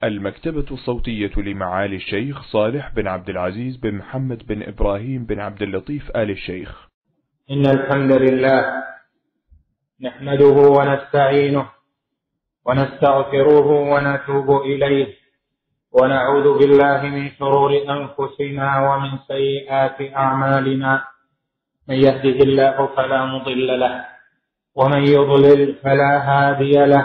المكتبة الصوتية لمعالي الشيخ صالح بن عبد العزيز بن محمد بن إبراهيم بن عبد اللطيف آل الشيخ. إن الحمد لله نحمده ونستعينه ونستغفره ونتوب إليه ونعوذ بالله من شرور أنفسنا ومن سيئات أعمالنا. من يهده الله فلا مضل له ومن يضلل فلا هادي له،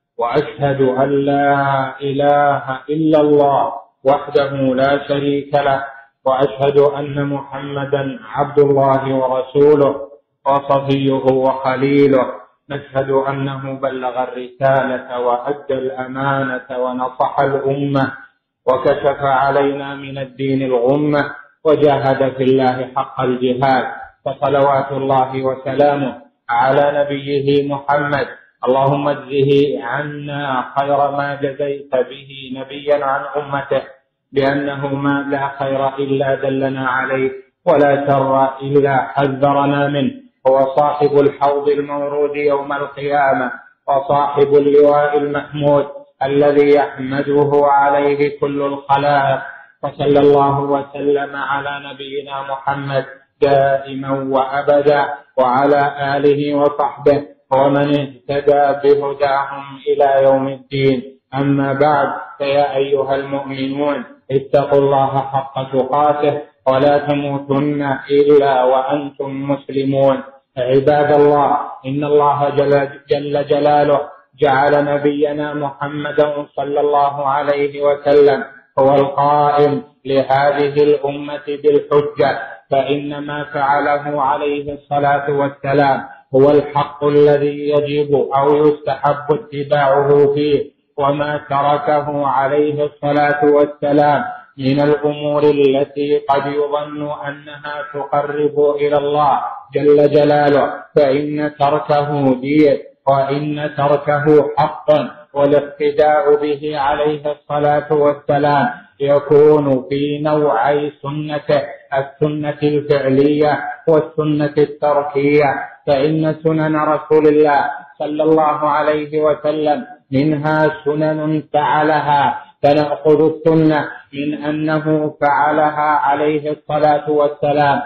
وأشهد أن لا إله إلا الله وحده لا شريك له، وأشهد أن محمدا عبد الله ورسوله وصفيه وخليله. نشهد أنه بلغ الرسالة وأدى الأمانة ونصح الأمة وكشف علينا من الدين الغمة وجاهد في الله حق الجهاد، فصلوات الله وسلامه على نبيه محمد. اللهم اجزه عنا خير ما جزيت به نبيا عن أمته، لأنه ما لا خير إلا دلنا عليه ولا شر إلا حذرنا منه. هو صاحب الحوض المورود يوم القيامة وصاحب اللواء المحمود الذي يحمده عليه كل الخلائق. فصلى الله وسلم على نبينا محمد دائما وأبدا وعلى آله وصحبه ومن اهتدى بهداهم إلى يوم الدين. أما بعد، فيا أيها المؤمنون اتقوا الله حق تقاته ولا تموتن إلا وأنتم مسلمون. عباد الله، إن الله جل جلاله جعل نبينا محمدا صلى الله عليه وسلم هو القائم لهذه الأمة بالحجة، فإن ما فعله عليه الصلاة والسلام هو الحق الذي يجب أو يستحب اتباعه فيه، وما تركه عليه الصلاة والسلام من الأمور التي قد يظن أنها تقرب إلى الله جل جلاله فإن تركه دين وإن تركه حق. والاقتداء به عليه الصلاة والسلام يكون في نوعي سنته: السنة الفعلية والسنة التركية. فإن سنن رسول الله صلى الله عليه وسلم منها سنن فعلها، فنأخذ السنة من أنه فعلها عليه الصلاة والسلام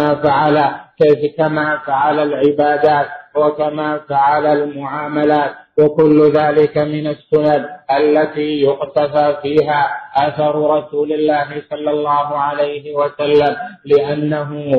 كما فعل العبادات وكما فعل المعاملات، وكل ذلك من السنن التي يقتفى فيها أثر رسول الله صلى الله عليه وسلم، لأنه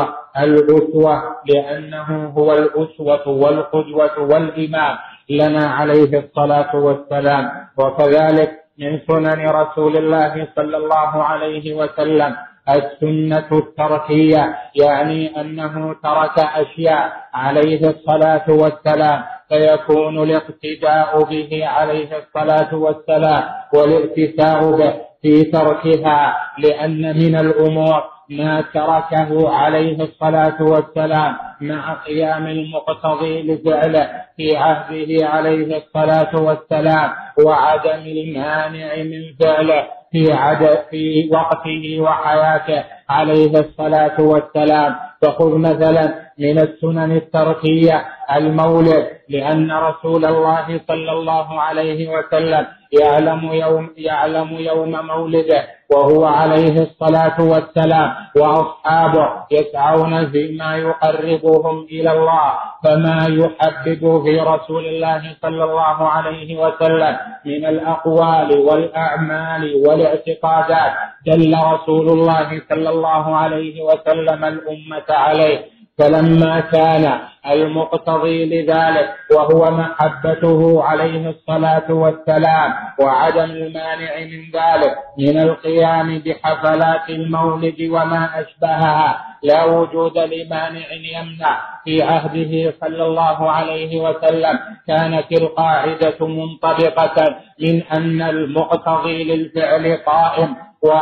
هو الأسوة والقدوة والإمام لنا عليه الصلاة والسلام. وكذلك من سنن رسول الله صلى الله عليه وسلم السنة التركية، يعني أنه ترك أشياء عليه الصلاة والسلام، فيكون الاقتداء به عليه الصلاة والسلام والائتساء به في تركها، لأن من الأمور ما تركه عليه الصلاة والسلام مع قيام المقتضي لفعله في عهده عليه الصلاة والسلام، وعدم المانع من فعله في وقته وحياته عليه الصلاة والسلام. فخذ مثلا من السنن التركية المولد، لأن رسول الله صلى الله عليه وسلم يعلم يوم مولده وهو عليه الصلاة والسلام وأصحابه يسعون فيما يقربهم إلى الله، فما يحبب في رسول الله صلى الله عليه وسلم من الأقوال والأعمال والاعتقادات دل رسول الله صلى الله عليه وسلم الأمة عليه. فلما كان المقتضي لذلك وهو محبته عليه الصلاة والسلام وعدم المانع من ذلك من القيام بحفلات المولد وما أشبهها، لا وجود لمانع يمنع في عهده صلى الله عليه وسلم، كانت القاعدة منطبقة من أن المقتضي للفعل قائم،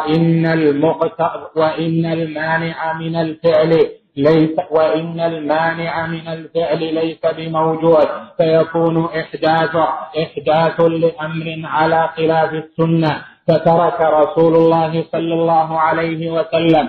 وإن المانع من الفعل ليس بموجود، فيكون إحداث لأمر على خلاف السنة. فترك رسول الله صلى الله عليه وسلم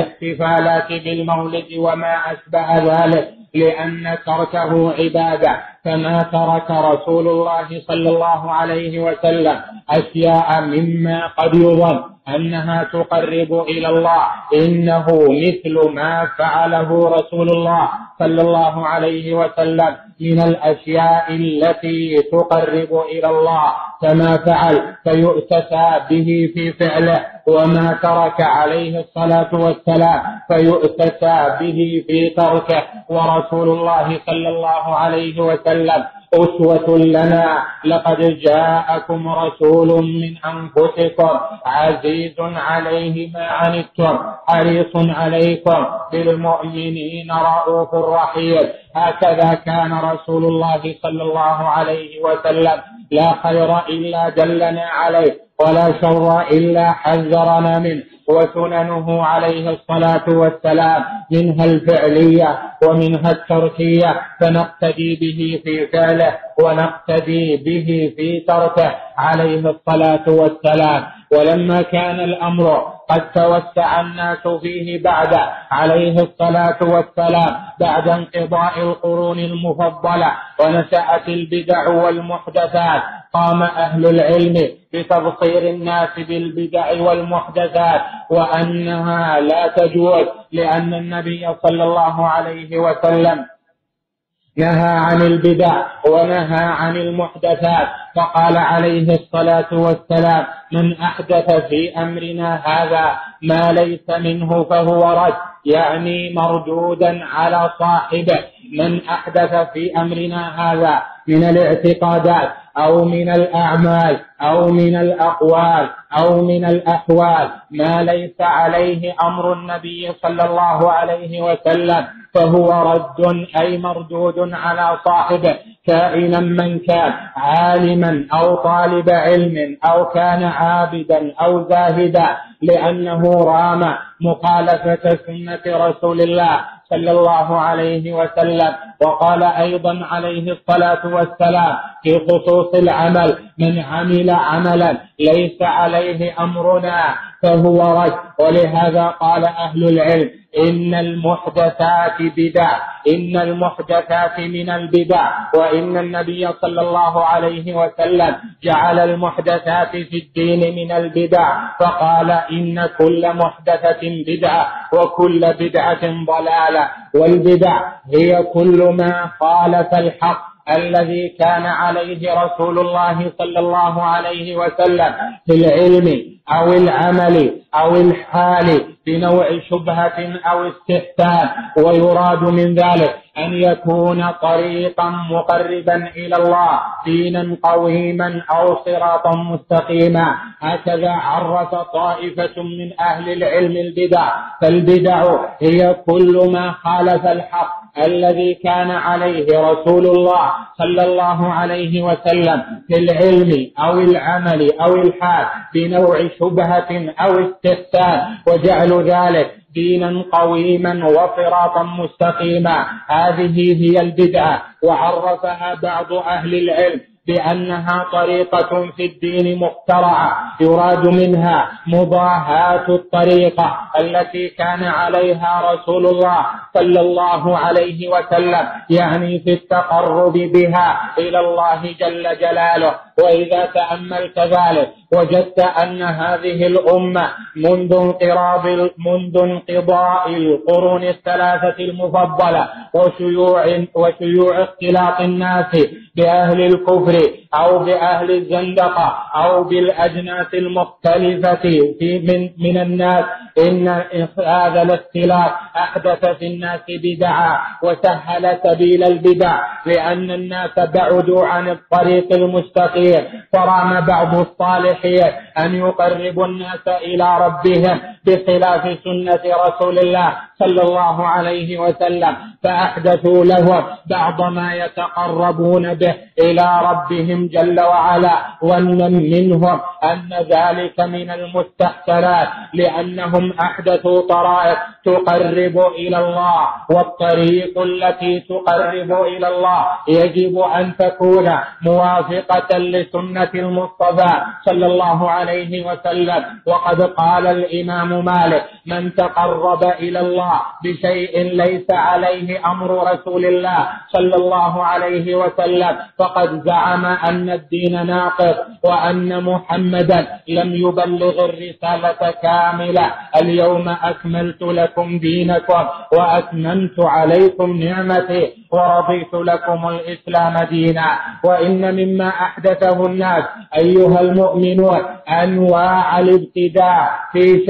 الاحتفالات بالمولد وما أشبه ذلك لأن تركه عبادة، فما ترك رسول الله صلى الله عليه وسلم أشياء مما قد يظن أنها تقرب إلى الله إنه مثل ما فعله رسول الله صلى الله عليه وسلم من الأشياء التي تقرب إلى الله كما فعل فيؤتسى به في فعله، وما ترك عليه الصلاة والسلام فيؤتسى به في تركه. ورسول الله صلى الله عليه وسلم أسوة لنا. لقد جاءكم رسول من أنفسكم عزيز عليه ما عنتم حريص عليكم بالمؤمنين رؤوف رحيم. هكذا كان رسول الله صلى الله عليه وسلم، لا خير إلا دلنا عليه ولا شر إلا حذرنا منه. وسننه عليه الصلاة والسلام منها الفعلية ومنها التركية، فنقتدي به في فعله ونقتدي به في تركه عليه الصلاة والسلام. ولما كان الأمر قد توسع الناس فيه بعد عليه الصلاة والسلام بعد انقضاء القرون المفضلة ونشأت البدع والمحدثات، قام أهل العلم بتبصير الناس بالبدع والمحدثات وأنها لا تجوز، لأن النبي صلى الله عليه وسلم نهى عن البدع ونهى عن المحدثات، فقال عليه الصلاة والسلام: من أحدث في أمرنا هذا ما ليس منه فهو رد، يعني مردودا على صاحبه. من أحدث في أمرنا هذا من الاعتقادات أو من الأعمال أو من الأقوال أو من الأحوال ما ليس عليه أمر النبي صلى الله عليه وسلم فهو رد، أي مردود على صاحبه، كائنا من كان، عالما أو طالب علم أو كان عابدا أو زاهدا، لأنه رام مخالفة سنة رسول الله صلى الله عليه وسلم. وقال أيضا عليه الصلاة والسلام في خصوص العمل: من عمل عملا ليس عليه أمرنا فهو رد. ولهذا قال أهل العلم: إن المحدثات بدع، إن المحدثات من البدع. وإن النبي صلى الله عليه وسلم جعل المحدثات في الدين من البدع، فقال: إن كل محدثة بدعة وكل بدعة ضلالة. والبدع هي كل ما خالف الحق الذي كان عليه رسول الله صلى الله عليه وسلم في العلم أو العمل أو الحال بنوع شبهة أو استحسان. ويراد من ذلك أن يكون طريقا مقربا إلى الله، دينا قويما أو صراطا مستقيما. هكذا عرف طائفة من أهل العلم البدع: فالبدع هي كل ما خالف الحق الذي كان عليه رسول الله صلى الله عليه وسلم في العلم أو العمل أو الحال بنوع شبهة أو استحسان، وجعل ذلك دينا قويما وصراطا مستقيما. هذه هي البدعة. وعرفها بعض أهل العلم بأنها طريقة في الدين مخترعة يراد منها مضاهاة الطريقة التي كان عليها رسول الله صلى الله عليه وسلم، يعني في التقرب بها إلى الله جل جلاله. وإذا تأملت ذلك وجدت أن هذه الأمة منذ انقضاء القرون الثلاثة المفضلة وشيوع اختلاط الناس بأهل الكفر أو بأهل الزندقة أو بالأجناس المختلفة من الناس، إن هذا الاختلاط أحدث في الناس بدعا وسهل سبيل البدع، لأن الناس بعدوا عن الطريق المستقيم. فرام بعض الصالحين أن يقربوا الناس إلى ربهم بخلاف سنة رسول الله صلى الله عليه وسلم، فأحدثوا لهم بعض ما يتقربون به إلى ربهم جل وعلا. ومن منهم أن ذلك من المستحسنات، لأنهم أحدثوا طرائق تقرب إلى الله، والطريق التي تقرب إلى الله يجب أن تكون موافقة لسنة المصطفى صلى الله عليه وسلم. وقد قال الإمام مالك: من تقرب إلى الله بشيء ليس عليه أمر رسول الله صلى الله عليه وسلم فقد زعم أن الدين ناقص، وأن محمدا لم يبلغ الرسالة كاملة. اليوم أكملت لكم دينكم وأتممت عليكم نعمتي ورضيت لكم الإسلام دينا. وإن مما أحدثه الناس أيها المؤمنون أنواع الابتداع في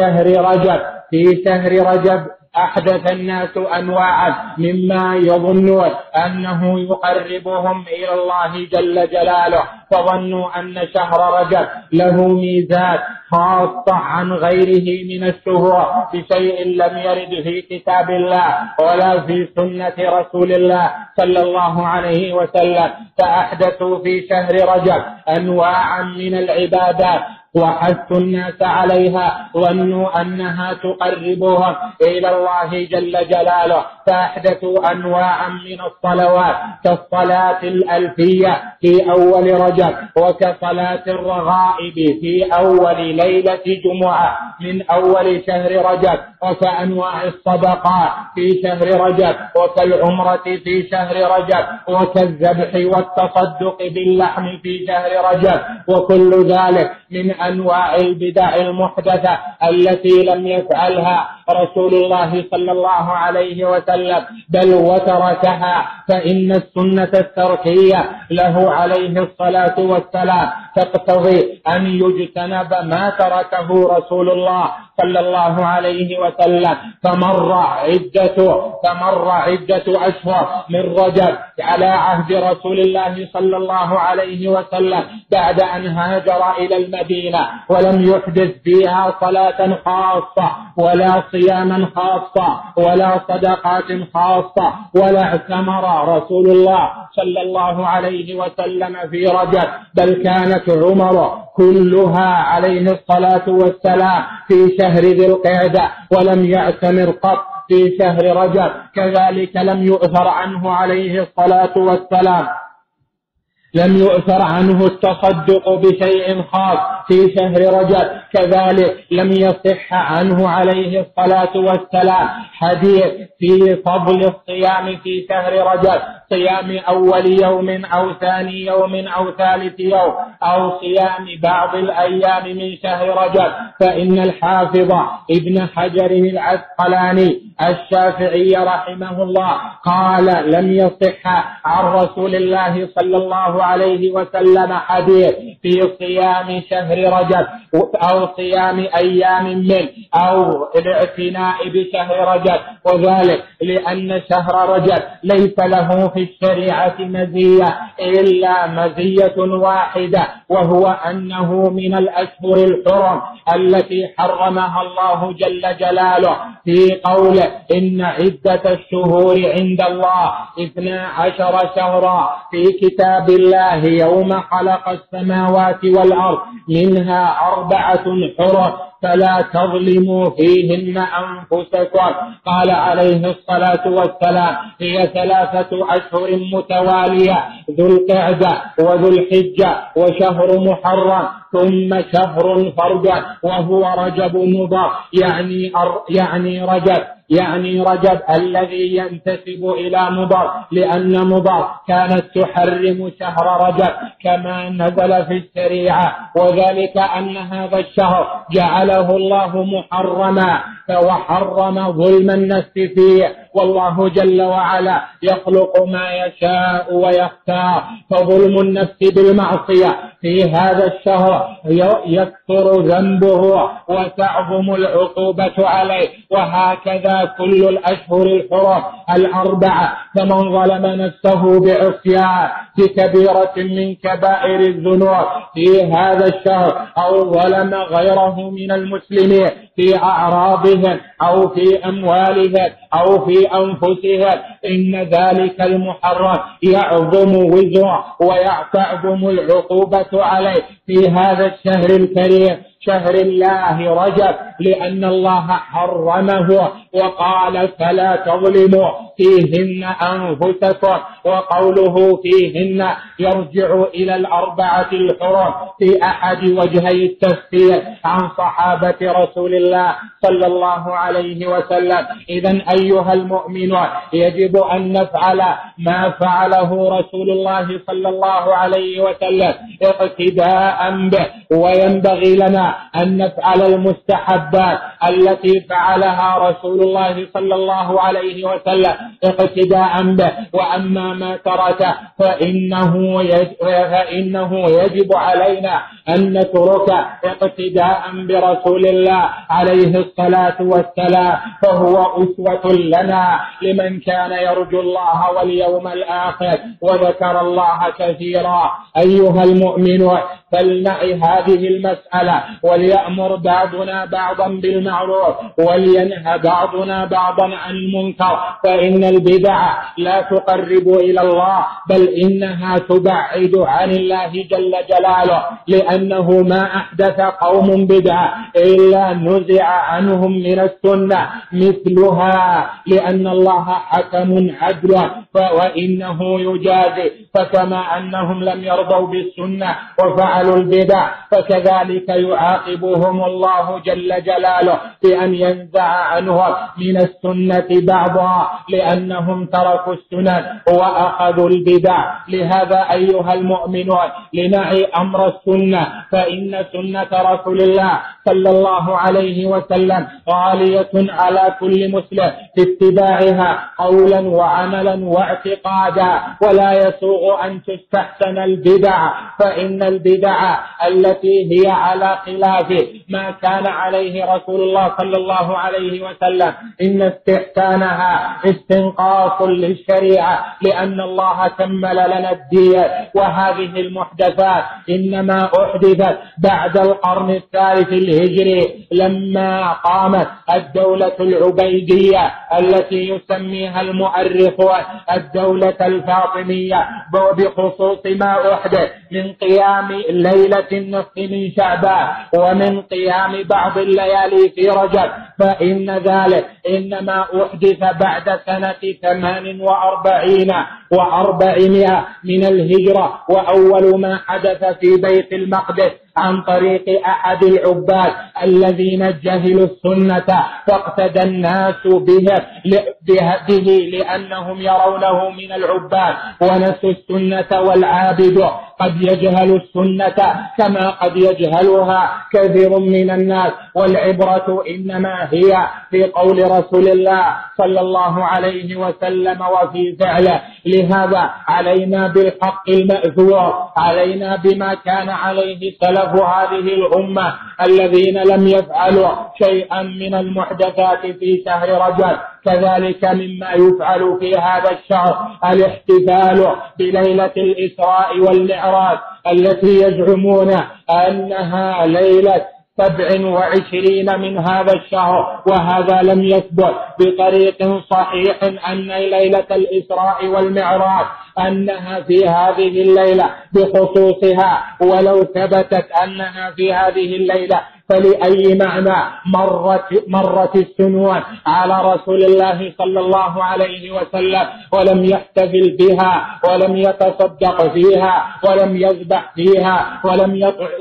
شهر رجب أحدث الناس أنواعا مما يظنون أنه يقربهم إلى الله جل جلاله، فظنوا أن شهر رجب له ميزات خاصة عن غيره من الشهور بشيء لم يرد في كتاب الله ولا في سنة رسول الله صلى الله عليه وسلم. فأحدثوا في شهر رجب أنواعا من العبادات وحثوا الناس عليها، ظنوا أنها تقربهم إلى الله جل جلاله، فأحدثوا أنواعا من الصلوات كالصلاة الألفية في أول رجب، وكصلاة الرغائب في أول ليلة جمعة من أول شهر رجب، وكأنواع الصدقات في شهر رجب، وكالعمرة في شهر رجب، وكالذبح والتصدق باللحم في شهر رجب. وكل ذلك من أنواع البدع المحدثة التي لم يفعلها رسول الله صلى الله عليه وسلم بل وتركها، فإن السنة التركية له عليه الصلاة والسلام تقتضي أن يجتنب ما تركه رسول الله صلى الله عليه وسلم. فمر عدة أشهر من رجب على عهد رسول الله صلى الله عليه وسلم بعد أن هاجر إلى المدينة، ولم يحدث فيها صلاة خاصة ولا صياما خاصة ولا صدقات خاصة، ولا اعتمر رسول الله صلى الله عليه وسلم في رجب، بل كانت عمره كلها عليه الصلاة والسلام في شهر ذي القعدة، ولم يعتمر قط في شهر رجب. كذلك لم يؤثر عنه عليه الصلاة والسلام التصدق بشيء خاص في شهر رجب، كذلك لم يصح عنه عليه الصلاة والسلام حديث في فضل الصيام في شهر رجب، صيام أول يوم أو ثاني يوم أو ثالث يوم أو صيام بعض الأيام من شهر رجب. فإن الحافظ ابن حجر العسقلاني الشافعي رحمه الله قال: لم يصح عن رسول الله صلى الله عليه وسلم حديث في صيام شهر رجب أو صيام أيام منه أو الاعتناء بشهر رجب، وذلك لأن شهر رجب ليس له في الشريعة مزية إلا مزية واحدة، وهو أنه من الأشهر الحرم التي حرمها الله جل جلاله في قوله: إن عدة الشهور عند الله 12 شهرا في كتاب الله يوم خلق السماوات والأرض منها 4 حرم فلا تظلموا فيهن أنفسكم. قال عليه الصلاة والسلام: هي 3 أشهر متوالية، ذو القعدة وذو الحجة وشهر محرم ثم شهر فرد وهو رجب مضر، يعني رجب الذي ينتسب إلى مضر، لأن مضر كانت تحرم شهر رجب كما نزل في الشريعة، وذلك أن هذا الشهر جعله الله محرما وحرم ظلم النفس فيه، والله جل وعلا يخلق ما يشاء ويختار، فظلم النفس بالمعصية في هذا الشهر يكثر ذنبه وتعظم العقوبة عليه. وهكذا كل الأشهر الحرم 4 فمن ظلم نفسه بعصيان بكبيرة من كبائر الذنوب في هذا الشهر أو ظلم غيره من المسلمين في أعراضهم أو في أموالهم أو في أنفسهم إن ذلك المحرم يعظم وزره ويعتعظم العقوبة عليه في هذا الشهر الكريم شهر الله رجب، لأن الله حرمه وقال فلا تظلموا فيهن أنفسكم، وقوله فيهن يرجع إلى الأربعة الحرم في أحد وجهي التفسير عن صحابة رسول الله صلى الله عليه وسلم. إذن أيها المؤمنون يجب أن نفعل ما فعله رسول الله صلى الله عليه وسلم اقتداء به، وينبغي لنا أن نفعل المستحبات التي فعلها رسول الله صلى الله عليه وسلم اقتداء به، وأما ما ترك فإنه يجب علينا أن نترك اقتداء برسول الله عليه الصلاة والسلام، فهو أسوة لنا لمن كان يرجو الله واليوم الآخر وذكر الله كثيرا. أيها المؤمنون فلنعي هذه المسألة، وليأمر بعضنا بعضا بالمعروف ولينهى بعضنا بعضا عن المنكر، فإن البدع لا تقرب إلى الله بل إنها تبعد عن الله جل جلاله، لأنه ما أحدث قوم بدعة إلا نزع عنهم من السنة مثلها، لأن الله حكم عدل وإنه يجازي، فكما أنهم لم يرضوا بالسنة وفعلوا البدع فكذلك يعاقبهم الله جل جلاله بأن ينزع عنهم من السنة بعضا، لأنهم تركوا السنن وأخذوا البدع. لهذا أيها المؤمنون لنعي أمر السنة، فإن سنة رسول الله صلى الله عليه وسلم غالية على كل مسلم في اتباعها قولا وعملا واعتقادا، ولا يسوغ أن تستحسن البدع، فإن البدع التي هي على خلاف ما كان عليه رسول الله صلى الله عليه وسلم إن استحسانها استنقاص للشريعة، لأن الله كمل لنا الدين، وهذه المحدثات إنما أحدثت بعد القرن الثالث الهجري لما قامت الدولة العبيدية التي يسميها المؤرخون الدولة الفاطمية، بخصوص ما أحدث من قيام ليلة النصف من شعبان ومن قيام بعض الليالي في رجب، فإن ذلك إنما أحدث بعد سنة 48 و400 من الهجرة، وأول ما حدث في بيت المقدس عن طريق أحد العباد الذين جهلوا السنة فاقتدى الناس به لأنهم يرونه من العباد ونسوا السنة، والعابد قد يجهل السنة كما قد يجهلها كثير من الناس، والعبرة إنما هي في قول رسول الله صلى الله عليه وسلم وفي فعله. لهذا علينا بالحق المأثور، علينا بما كان عليه سلف هذه الأمة الذين لم يفعلوا شيئا من المحدثات في شهر رجب. كذلك مما يفعل في هذا الشهر الاحتفال بليلة الإسراء والمعراج التي يزعمون أنها ليلة 27 من هذا الشهر، وهذا لم يثبت بطريق صحيح أن ليلة الإسراء والمعراج أنها في هذه الليلة بخصوصها، ولو ثبتت أنها في هذه الليلة فلأي معنى مرت السنون على رسول الله صلى الله عليه وسلم ولم يحتفل بها ولم يتصدق فيها ولم يذبح فيها ولم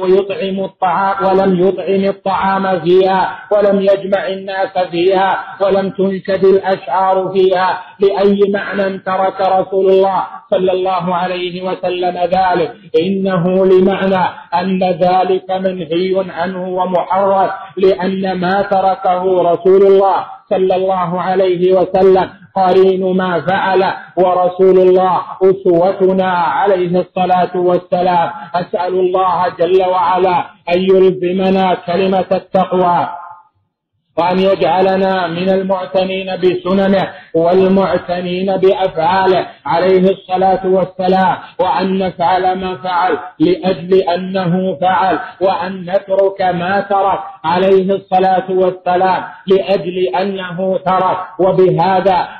يطعم الطعام فيها ولم يجمع الناس فيها ولم تنشد الأشعار فيها؟ لأي معنى ترك رسول الله صلى الله عليه وسلم ذلك؟ إنه لمعنى أن ذلك منهي عنه ومحرم، لأن ما تركه رسول الله صلى الله عليه وسلم قرين ما فعل، ورسول الله أسوتنا عليه الصلاة والسلام. أسأل الله جل وعلا أن يلزمنا كلمة التقوى وأن يجعلنا من المعتنين بسننه والمعتنين بأفعاله عليه الصلاة والسلام، وأن نفعل ما فعل لأجل أنه فعل، وأن نترك ما ترك عليه الصلاة والسلام لأجل أنه ترك. وبهذا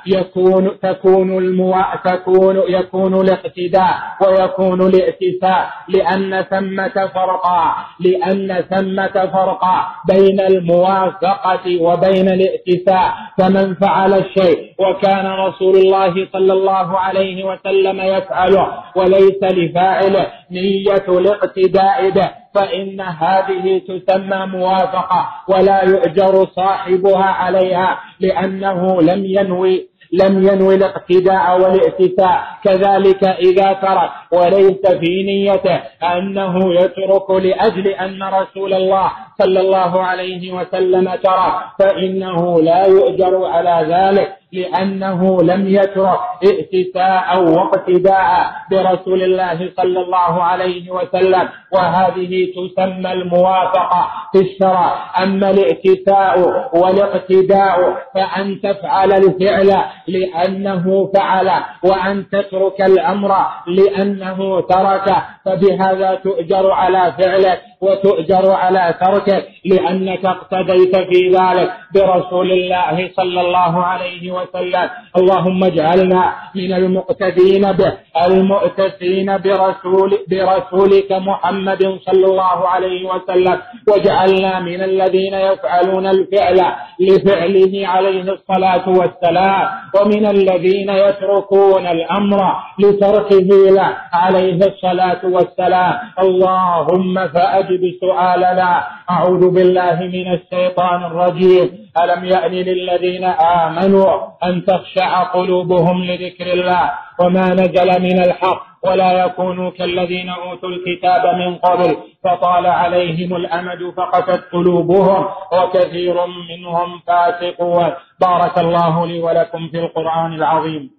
يكون الاقتداء ويكون الائتساء، لأن ثمة فرقا بين الموافقة وبين الائتساء. فمن فعل الشيء وكان رسول الله صلى الله عليه وسلم يفعله وليس لفاعله نية الاقتداء به، فإن هذه تسمى موافقة ولا يؤجر صاحبها عليها، لأنه لم ينوي الاقتداء والائتساء. كذلك إذا ترك وليس في نيته أنه يترك لأجل أن رسول الله صلى الله عليه وسلم ترك، فإنه لا يؤجر على ذلك، لأنه لم يترك ائتساء واقتداء برسول الله صلى الله عليه وسلم، وهذه تسمى الموافقة في الشرع. أما الائتساء والاقتداء فأن تفعل الفعل لأنه فعل، وأن تترك الأمر لأنه تركه، فبهذا تؤجر على فعلك وتؤجر على تركه، لأنك اقتديت في ذلك برسول الله صلى الله عليه وسلم. اللهم اجعلنا من المقتدين به المؤتسين برسولك محمد صلى الله عليه وسلم، واجعلنا من الذين يفعلون الفعل لفعله عليه الصلاة والسلام، ومن الذين يتركون الأمر لتركه له عليه الصلاة والسلام. اللهم فأجب سؤالنا. أعوذ بالله من الشيطان الرجيم. ألم يأن للذين آمنوا أن تخشع قلوبهم لذكر الله وما نزل من الحق، ولا يكونوا كالذين أوتوا الكتاب من قبل فطال عليهم الأمد فقست قلوبهم وكثير منهم فاسقون. بارك الله لي ولكم في القرآن العظيم،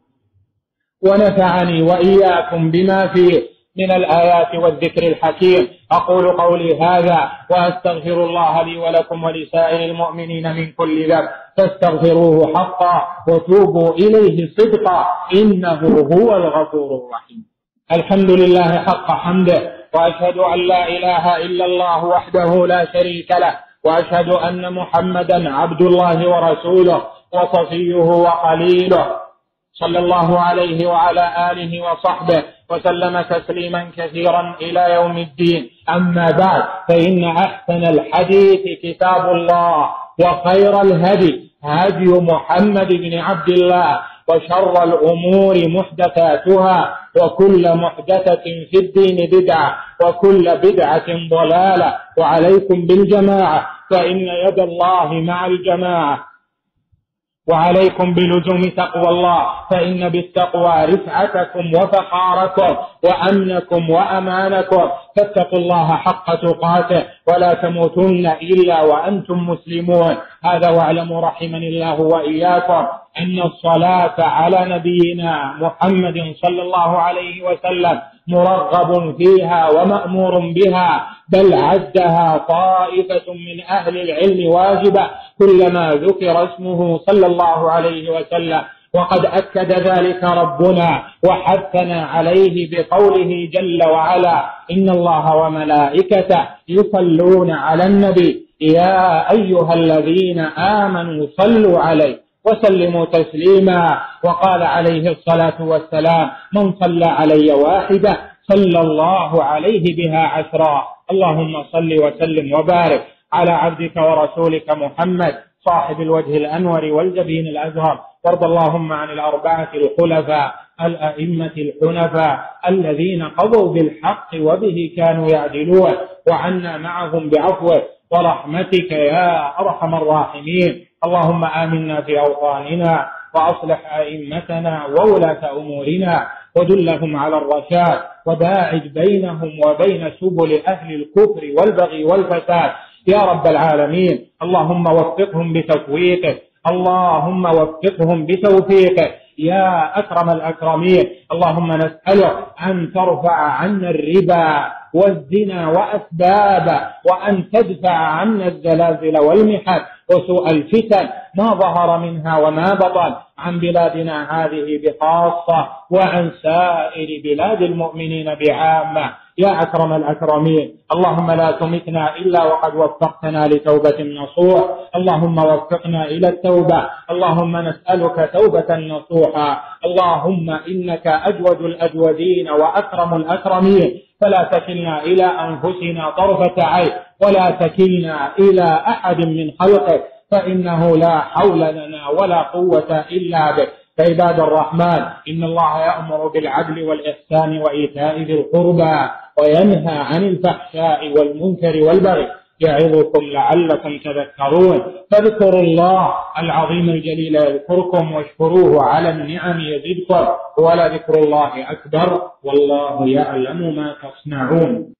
ونفعني وإياكم بما فيه من الآيات والذكر الحكيم. أقول قولي هذا وأستغفر الله لي ولكم ولسائر المؤمنين من كل ذنب، فاستغفروه حقا وتوبوا إليه صدقا، إنه هو الغفور الرحيم. الحمد لله حق حمده، وأشهد أن لا إله إلا الله وحده لا شريك له، وأشهد أن محمدا عبد الله ورسوله وصفيه وخليله، صلى الله عليه وعلى آله وصحبه وسلم تسليما كثيرا إلى يوم الدين. أما بعد، فإن أحسن الحديث كتاب الله، وخير الهدي هدي محمد بن عبد الله، وشر الأمور محدثاتها، وكل محدثة في الدين بدعة، وكل بدعة ضلالة. وعليكم بالجماعة، فإن يد الله مع الجماعة. وعليكم بلزوم تقوى الله، فإن بالتقوى رفعتكم وفخاركم وأمنكم وأمانكم. فاتقوا الله حق تقاته ولا تموتن إلا وأنتم مسلمون. هذا واعلموا رحمني الله وإياكم أن الصلاة على نبينا محمد صلى الله عليه وسلم مرغب فيها ومأمور بها، بل عدها طائفة من أهل العلم واجبة كلما ذكر اسمه صلى الله عليه وسلم. وقد أكد ذلك ربنا وحثنا عليه بقوله جل وعلا: إن الله وملائكته يصلون على النبي يا أيها الذين آمنوا صلوا عليه وسلموا تسليما. وقال عليه الصلاة والسلام: من صلى علي واحدة صلى الله عليه بها عشرا. اللهم صل وسلم وبارك على عبدك ورسولك محمد صاحب الوجه الأنور والجبين الأزهر. وارض اللهم عن الأربعة الخلفاء الأئمة الحنفاء الذين قضوا بالحق وبه كانوا يعدلون، وعنا معهم بعفوك ورحمتك يا أرحم الراحمين. اللهم آمنا في أوطاننا، وأصلح أئمتنا وولاة أمورنا، ودلهم على الرشاد، وباعد بينهم وبين سبل أهل الكفر والبغي والفساد يا رب العالمين. اللهم وفقهم بتوفيقك، اللهم وفقهم بتوفيقك يا أكرم الأكرمين. اللهم نسألك أن ترفع عنا الربا والزنا وأسبابه، وأن تدفع عنا الزلازل والمحن، وسوء الفتن ما ظهر منها وما بطن عن بلادنا هذه بخاصة وعن سائر بلاد المؤمنين بعامة يا أكرم الأكرمين. اللهم لا تمتنا إلا وقد وفقتنا لتوبة نصوح. اللهم وفقنا إلى التوبة. اللهم نسألك توبة نصوحا. اللهم إنك أجود الأجودين وأكرم الأكرمين، فلا تكلنا إلى أنفسنا طرفة عين ولا تكلنا إلى أحد من خلقك، فإنه لا حول لنا ولا قوة إلا بك. فعباد الرحمن، إن الله يأمر بالعدل والإحسان وإيتاء ذي القربى وينهى عن الفحشاء والمنكر والبغي يعظكم لعلكم تذكرون. فاذكروا الله العظيم الجليل يذكركم واشكروه على النعم يزدكم، ولذكر الله أكبر والله يعلم ما تصنعون.